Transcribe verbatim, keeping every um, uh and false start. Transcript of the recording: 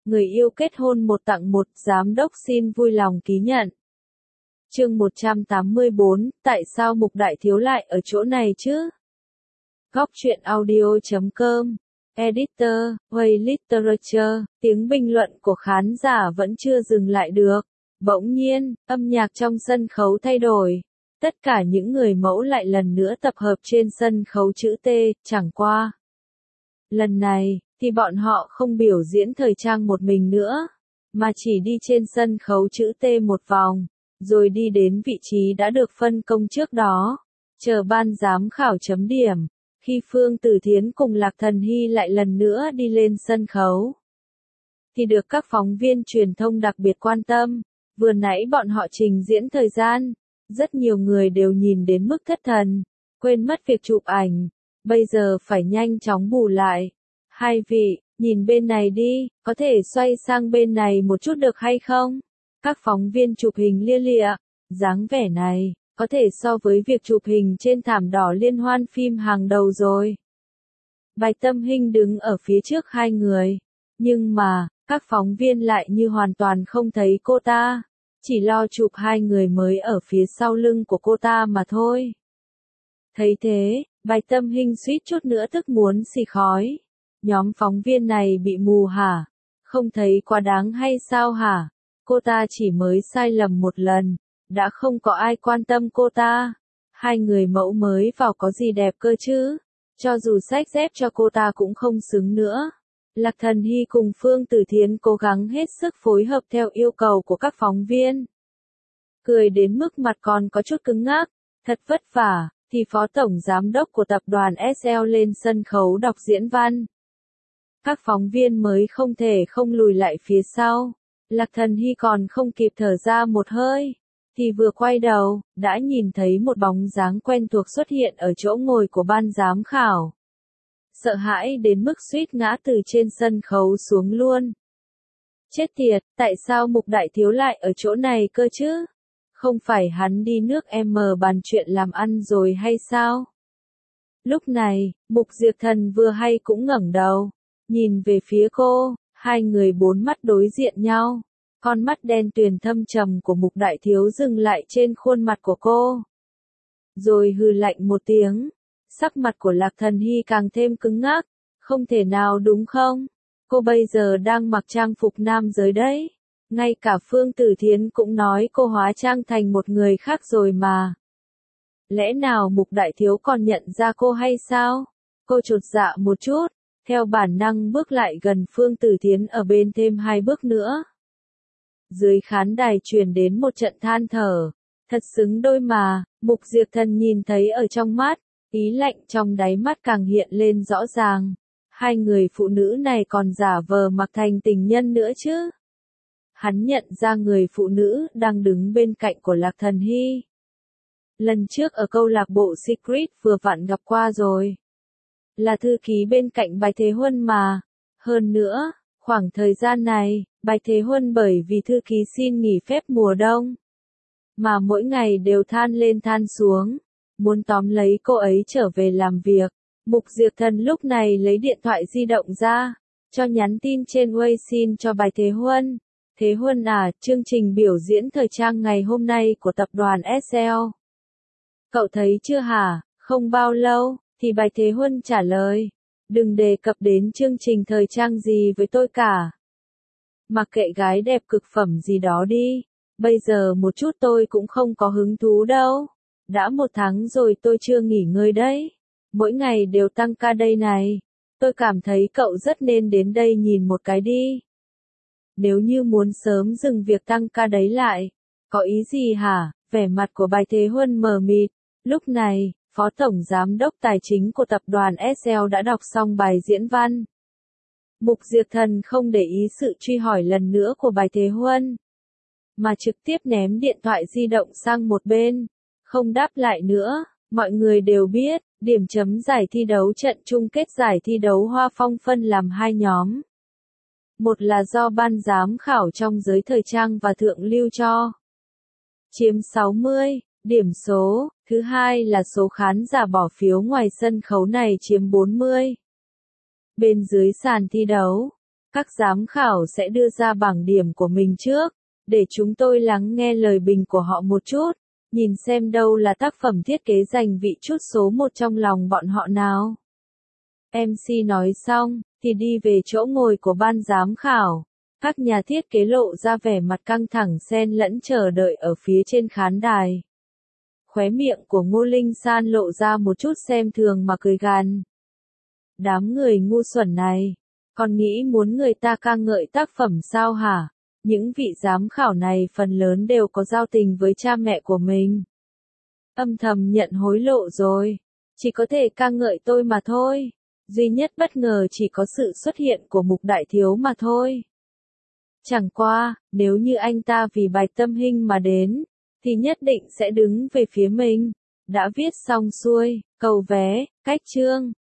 người yêu kết hôn một tặng một, giám đốc xin vui lòng ký nhận. Chương một trăm tám mươi bốn, tại sao Mục Đại Thiếu lại ở chỗ này chứ? Góc truyện audio chấm com, Editor, Way Literature, tiếng bình luận của khán giả vẫn chưa dừng lại được. Bỗng nhiên, âm nhạc trong sân khấu thay đổi. Tất cả những người mẫu lại lần nữa tập hợp trên sân khấu chữ T, chẳng qua. Lần này, thì bọn họ không biểu diễn thời trang một mình nữa, mà chỉ đi trên sân khấu chữ T một vòng, rồi đi đến vị trí đã được phân công trước đó, chờ ban giám khảo chấm điểm, khi Phương Tử Thiến cùng Lạc Thần Hy lại lần nữa đi lên sân khấu. Thì được các phóng viên truyền thông đặc biệt quan tâm, vừa nãy bọn họ trình diễn thời gian, rất nhiều người đều nhìn đến mức thất thần, quên mất việc chụp ảnh, bây giờ phải nhanh chóng bù lại. Hai vị, nhìn bên này đi, có thể xoay sang bên này một chút được hay không? Các phóng viên chụp hình lia lịa, dáng vẻ này, có thể so với việc chụp hình trên thảm đỏ liên hoan phim hàng đầu rồi. Bạch Tâm Hinh đứng ở phía trước hai người, nhưng mà, các phóng viên lại như hoàn toàn không thấy cô ta, chỉ lo chụp hai người mới ở phía sau lưng của cô ta mà thôi. Thấy thế, Bạch Tâm Hinh suýt chút nữa tức muốn xì khói. Nhóm phóng viên này bị mù hả? Không thấy quá đáng hay sao hả? Cô ta chỉ mới sai lầm một lần, đã không có ai quan tâm cô ta. Hai người mẫu mới vào có gì đẹp cơ chứ? Cho dù xách dép cho cô ta cũng không xứng nữa. Lạc Thần Hy cùng Phương Tử Thiến cố gắng hết sức phối hợp theo yêu cầu của các phóng viên. Cười đến mức mặt còn có chút cứng ngắc, thật vất vả, thì Phó Tổng Giám đốc của tập đoàn ét lờ lên sân khấu đọc diễn văn. Các phóng viên mới không thể không lùi lại phía sau. Lạc Thần Hy còn không kịp thở ra một hơi, thì vừa quay đầu, đã nhìn thấy một bóng dáng quen thuộc xuất hiện ở chỗ ngồi của ban giám khảo. Sợ hãi đến mức suýt ngã từ trên sân khấu xuống luôn. Chết tiệt, tại sao Mục Đại Thiếu lại ở chỗ này cơ chứ? Không phải hắn đi nước M bàn chuyện làm ăn rồi hay sao? Lúc này, Mục Diệp Thần vừa hay cũng ngẩng đầu, nhìn về phía cô, hai người bốn mắt đối diện nhau. Con mắt đen tuyền thâm trầm của Mục Đại Thiếu dừng lại trên khuôn mặt của cô. Rồi hừ lạnh một tiếng, sắc mặt của Lạc Thần Hy càng thêm cứng ngắc, không thể nào đúng không? Cô bây giờ đang mặc trang phục nam giới đấy. Ngay cả Phương Tử Thiến cũng nói cô hóa trang thành một người khác rồi mà. Lẽ nào Mục Đại Thiếu còn nhận ra cô hay sao? Cô chột dạ một chút, theo bản năng bước lại gần Phương Tử Thiến ở bên thêm hai bước nữa. Dưới khán đài truyền đến một trận than thở, thật xứng đôi mà, Mục Diệp Thần nhìn thấy ở trong mắt, ý lạnh trong đáy mắt càng hiện lên rõ ràng. Hai người phụ nữ này còn giả vờ mặc thành tình nhân nữa chứ. Hắn nhận ra người phụ nữ đang đứng bên cạnh của Lạc Thần Hy. Lần trước ở câu lạc bộ Secret vừa vặn gặp qua rồi. Là thư ký bên cạnh Bạch Thế Huân mà. Hơn nữa, khoảng thời gian này, Bạch Thế Huân bởi vì thư ký xin nghỉ phép mùa đông, mà mỗi ngày đều than lên than xuống, muốn tóm lấy cô ấy trở về làm việc. Mục Diệp Thần lúc này lấy điện thoại di động ra, cho nhắn tin trên Weixin cho Bạch Thế Huân. Thế Huân à, chương trình biểu diễn thời trang ngày hôm nay của tập đoàn ét lờ. Cậu thấy chưa hả? Không bao lâu, thì Bạch Thế Huân trả lời. Đừng đề cập đến chương trình thời trang gì với tôi cả. Mặc kệ gái đẹp cực phẩm gì đó đi. Bây giờ một chút tôi cũng không có hứng thú đâu. Đã một tháng rồi tôi chưa nghỉ ngơi đấy. Mỗi ngày đều tăng ca đây này. Tôi cảm thấy cậu rất nên đến đây nhìn một cái đi. Nếu như muốn sớm dừng việc tăng ca đấy lại. Có ý gì hả? Vẻ mặt của Bạch Thế Huân mờ mịt. Lúc này, Phó Tổng Giám đốc Tài chính của tập đoàn ét lờ đã đọc xong bài diễn văn. Mục Diệp Thần không để ý sự truy hỏi lần nữa của Bạch Thế Huân, mà trực tiếp ném điện thoại di động sang một bên, không đáp lại nữa. Mọi người đều biết, điểm chấm giải thi đấu trận chung kết giải thi đấu Hoa Phong phân làm hai nhóm. Một là do ban giám khảo trong giới thời trang và thượng lưu cho, chiếm sáu mươi điểm số, thứ hai là số khán giả bỏ phiếu ngoài sân khấu này chiếm bốn mươi. Bên dưới sàn thi đấu, Các giám khảo sẽ đưa ra bảng điểm của mình trước, để chúng tôi lắng nghe lời bình của họ một chút, nhìn xem đâu là tác phẩm thiết kế giành vị chút số một trong lòng bọn họ nào. em xê nói xong, thì đi về chỗ ngồi của ban giám khảo. Các nhà thiết kế lộ ra vẻ mặt căng thẳng xen lẫn chờ đợi ở phía trên khán đài. Khóe miệng của Ngô Linh San lộ ra một chút xem thường mà cười gằn. Đám người ngu xuẩn này, còn nghĩ muốn người ta ca ngợi tác phẩm sao hả? Những vị giám khảo này phần lớn đều có giao tình với cha mẹ của mình. Âm thầm nhận hối lộ rồi, chỉ có thể ca ngợi tôi mà thôi. Duy nhất bất ngờ chỉ có sự xuất hiện của Mục Đại Thiếu mà thôi. Chẳng qua, nếu như anh ta vì bài tâm hình mà đến, thì nhất định sẽ đứng về phía mình. Đã viết xong xuôi, cầu vé, cách chương.